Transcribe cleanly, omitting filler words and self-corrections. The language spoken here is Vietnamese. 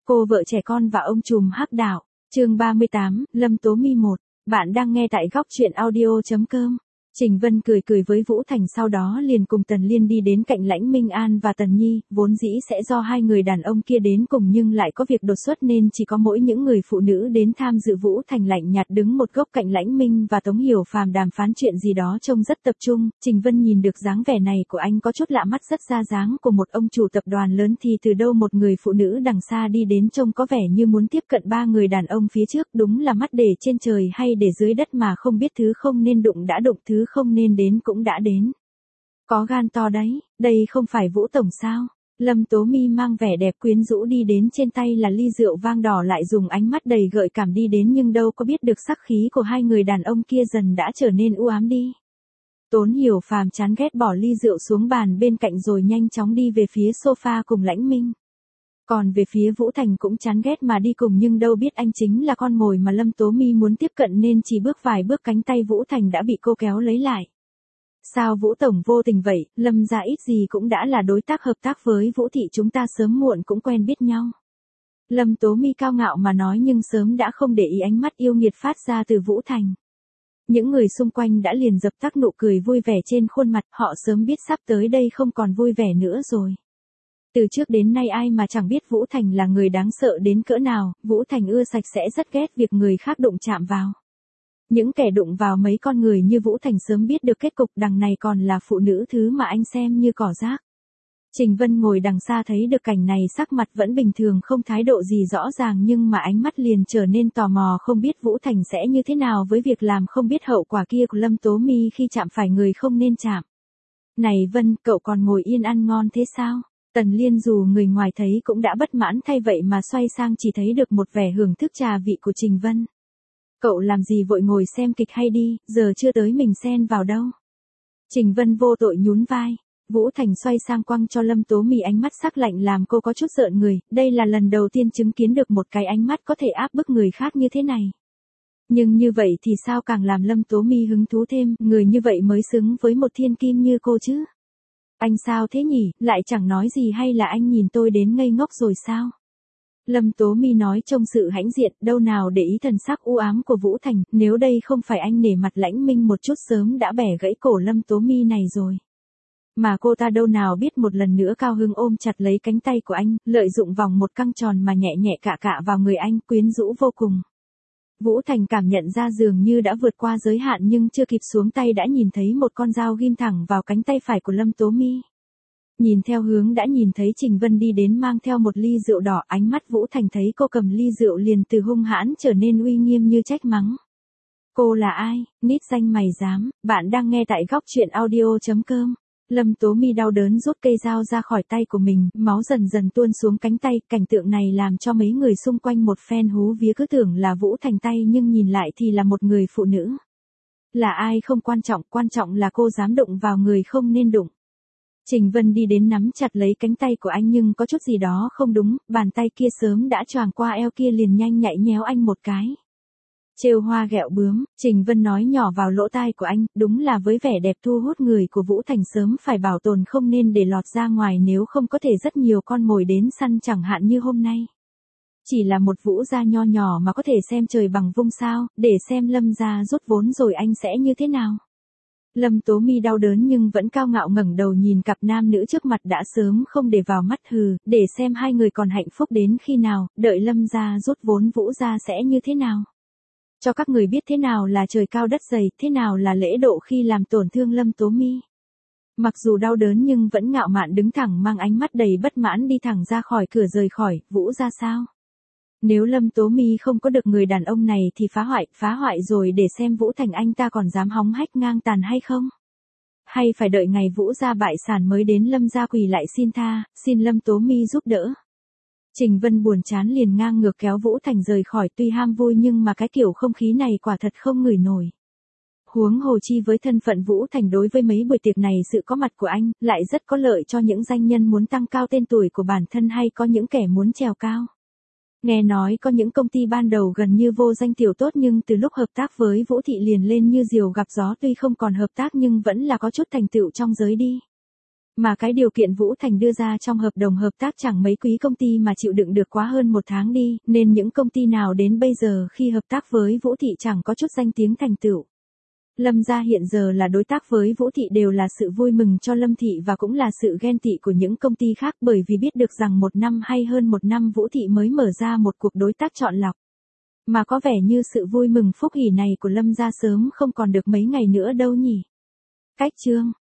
Cô vợ trẻ con và ông trùm hắc đạo. Chương 38, Lâm Tố My 1. Bạn đang nghe tại góc truyện audio.com. Trình Vân cười cười với Vũ Thành, sau đó liền cùng Tần Liên đi đến cạnh Lãnh Minh An và Tần Nhi, vốn dĩ sẽ do hai người đàn ông kia đến cùng nhưng lại có việc đột xuất nên chỉ có mỗi những người phụ nữ đến tham dự. Vũ Thành lạnh nhạt đứng một góc cạnh Lãnh Minh và Tống Hiểu Phàm đàm phán chuyện gì đó trông rất tập trung. Trình Vân nhìn được dáng vẻ này của anh có chút lạ mắt, rất ra dáng của một ông chủ tập đoàn lớn thì từ đâu một người phụ nữ đằng xa đi đến trông có vẻ như muốn tiếp cận ba người đàn ông phía trước, đúng là mắt để trên trời hay để dưới đất mà không biết thứ không nên đụng đã đụng, thứ không nên đến cũng đã đến. Có gan to đấy, đây không phải Vũ Tổng sao? Lâm Tố My mang vẻ đẹp quyến rũ đi đến, trên tay là ly rượu vang đỏ, lại dùng ánh mắt đầy gợi cảm đi đến, nhưng đâu có biết được sắc khí của hai người đàn ông kia dần đã trở nên u ám đi. Tốn Hiểu Phàm chán ghét bỏ ly rượu xuống bàn bên cạnh rồi nhanh chóng đi về phía sofa cùng Lãnh Minh. Còn về phía Vũ Thành cũng chán ghét mà đi cùng, nhưng đâu biết anh chính là con mồi mà Lâm Tố My muốn tiếp cận nên chỉ bước vài bước cánh tay Vũ Thành đã bị cô kéo lấy lại. Sao Vũ Tổng vô tình vậy, Lâm gia ít gì cũng đã là đối tác hợp tác với Vũ Thị, chúng ta sớm muộn cũng quen biết nhau. Lâm Tố My cao ngạo mà nói, nhưng sớm đã không để ý ánh mắt yêu nghiệt phát ra từ Vũ Thành. Những người xung quanh đã liền dập tắt nụ cười vui vẻ trên khuôn mặt, họ sớm biết sắp tới đây không còn vui vẻ nữa rồi. Từ trước đến nay ai mà chẳng biết Vũ Thành là người đáng sợ đến cỡ nào. Vũ Thành ưa sạch sẽ, rất ghét việc người khác đụng chạm vào. Những kẻ đụng vào mấy con người như Vũ Thành sớm biết được kết cục, đằng này còn là phụ nữ, thứ mà anh xem như cỏ rác. Trình Vân ngồi đằng xa thấy được cảnh này, sắc mặt vẫn bình thường, không thái độ gì rõ ràng, nhưng mà ánh mắt liền trở nên tò mò, không biết Vũ Thành sẽ như thế nào với việc làm không biết hậu quả kia của Lâm Tố My khi chạm phải người không nên chạm. Này Vân, cậu còn ngồi yên ăn ngon thế sao? Tần Liên dù người ngoài thấy cũng đã bất mãn, thay vậy mà xoay sang chỉ thấy được một vẻ hưởng thức trà vị của Trình Vân. Cậu làm gì vội, ngồi xem kịch hay đi, giờ chưa tới mình xen vào đâu. Trình Vân vô tội nhún vai. Vũ Thành xoay sang quăng cho Lâm Tố My ánh mắt sắc lạnh làm cô có chút rợn người, đây là lần đầu tiên chứng kiến được một cái ánh mắt có thể áp bức người khác như thế này. Nhưng như vậy thì sao càng làm Lâm Tố My hứng thú thêm, người như vậy mới xứng với một thiên kim như cô chứ. Anh sao thế nhỉ, lại chẳng nói gì, hay là anh nhìn tôi đến ngây ngốc rồi sao? Lâm Tố My nói trông sự hãnh diện, đâu nào để ý thần sắc u ám của Vũ Thành, nếu đây không phải anh nể mặt Lãnh Minh một chút sớm đã bẻ gãy cổ Lâm Tố My này rồi. Mà cô ta đâu nào biết, một lần nữa cao hứng ôm chặt lấy cánh tay của anh, lợi dụng vòng một căng tròn mà nhẹ nhẹ cạ vào người anh, quyến rũ vô cùng. Vũ Thành cảm nhận ra dường như đã vượt qua giới hạn, nhưng chưa kịp xuống tay đã nhìn thấy một con dao ghim thẳng vào cánh tay phải của Lâm Tố My. Nhìn theo hướng đã nhìn thấy Trình Vân đi đến mang theo một ly rượu đỏ, ánh mắt Vũ Thành thấy cô cầm ly rượu liền từ hung hãn trở nên uy nghiêm như trách mắng. Cô là ai, nít danh mày dám, bạn đang nghe tại góc truyện audio.com. Lâm Tố My đau đớn rút cây dao ra khỏi tay của mình, máu dần dần tuôn xuống cánh tay, cảnh tượng này làm cho mấy người xung quanh một phen hú vía, cứ tưởng là Vũ Thành tay nhưng nhìn lại thì là một người phụ nữ. Là ai không quan trọng, quan trọng là cô dám đụng vào người không nên đụng. Trình Vân đi đến nắm chặt lấy cánh tay của anh, nhưng có chút gì đó không đúng, bàn tay kia sớm đã choàng qua eo kia liền nhanh nhạy nhéo anh một cái. Trêu hoa ghẹo bướm, Trình Vân nói nhỏ vào lỗ tai của anh, đúng là với vẻ đẹp thu hút người của Vũ Thành sớm phải bảo tồn không nên để lọt ra ngoài, nếu không có thể rất nhiều con mồi đến săn, chẳng hạn như hôm nay. Chỉ là một Vũ gia nho nhỏ mà có thể xem trời bằng vung sao, để xem Lâm gia rút vốn rồi anh sẽ như thế nào. Lâm Tố My đau đớn nhưng vẫn cao ngạo ngẩng đầu nhìn cặp nam nữ trước mặt, đã sớm không để vào mắt, hừ, để xem hai người còn hạnh phúc đến khi nào, đợi Lâm gia rút vốn Vũ gia sẽ như thế nào. Cho các người biết thế nào là trời cao đất dày, thế nào là lễ độ khi làm tổn thương Lâm Tố My. Mặc dù đau đớn nhưng vẫn ngạo mạn đứng thẳng, mang ánh mắt đầy bất mãn đi thẳng ra khỏi cửa, rời khỏi. Vũ gia sao? Nếu Lâm Tố My không có được người đàn ông này thì phá hoại rồi, để xem Vũ Thành anh ta còn dám hóng hách ngang tàn hay không? Hay phải đợi ngày Vũ gia bại sản mới đến Lâm gia quỳ lại xin tha, xin Lâm Tố My giúp đỡ. Trình Vân buồn chán liền ngang ngược kéo Vũ Thành rời khỏi, tuy ham vui nhưng mà cái kiểu không khí này quả thật không ngửi nổi. Huống hồ chi với thân phận Vũ Thành, đối với mấy buổi tiệc này sự có mặt của anh lại rất có lợi cho những doanh nhân muốn tăng cao tên tuổi của bản thân, hay có những kẻ muốn trèo cao. Nghe nói có những công ty ban đầu gần như vô danh tiểu tốt, nhưng từ lúc hợp tác với Vũ Thị liền lên như diều gặp gió, tuy không còn hợp tác nhưng vẫn là có chút thành tựu trong giới đi. Mà cái điều kiện Vũ Thành đưa ra trong hợp đồng hợp tác chẳng mấy quý công ty mà chịu đựng được quá hơn 1 tháng đi, nên những công ty nào đến bây giờ khi hợp tác với Vũ Thị chẳng có chút danh tiếng thành tựu. Lâm gia hiện giờ là đối tác với Vũ Thị đều là sự vui mừng cho Lâm Thị và cũng là sự ghen tị của những công ty khác bởi vì biết được rằng 1 năm hay hơn 1 năm Vũ Thị mới mở ra một cuộc đối tác chọn lọc. Mà có vẻ như sự vui mừng phúc hỉ này của Lâm gia sớm không còn được mấy ngày nữa đâu nhỉ. Cách chương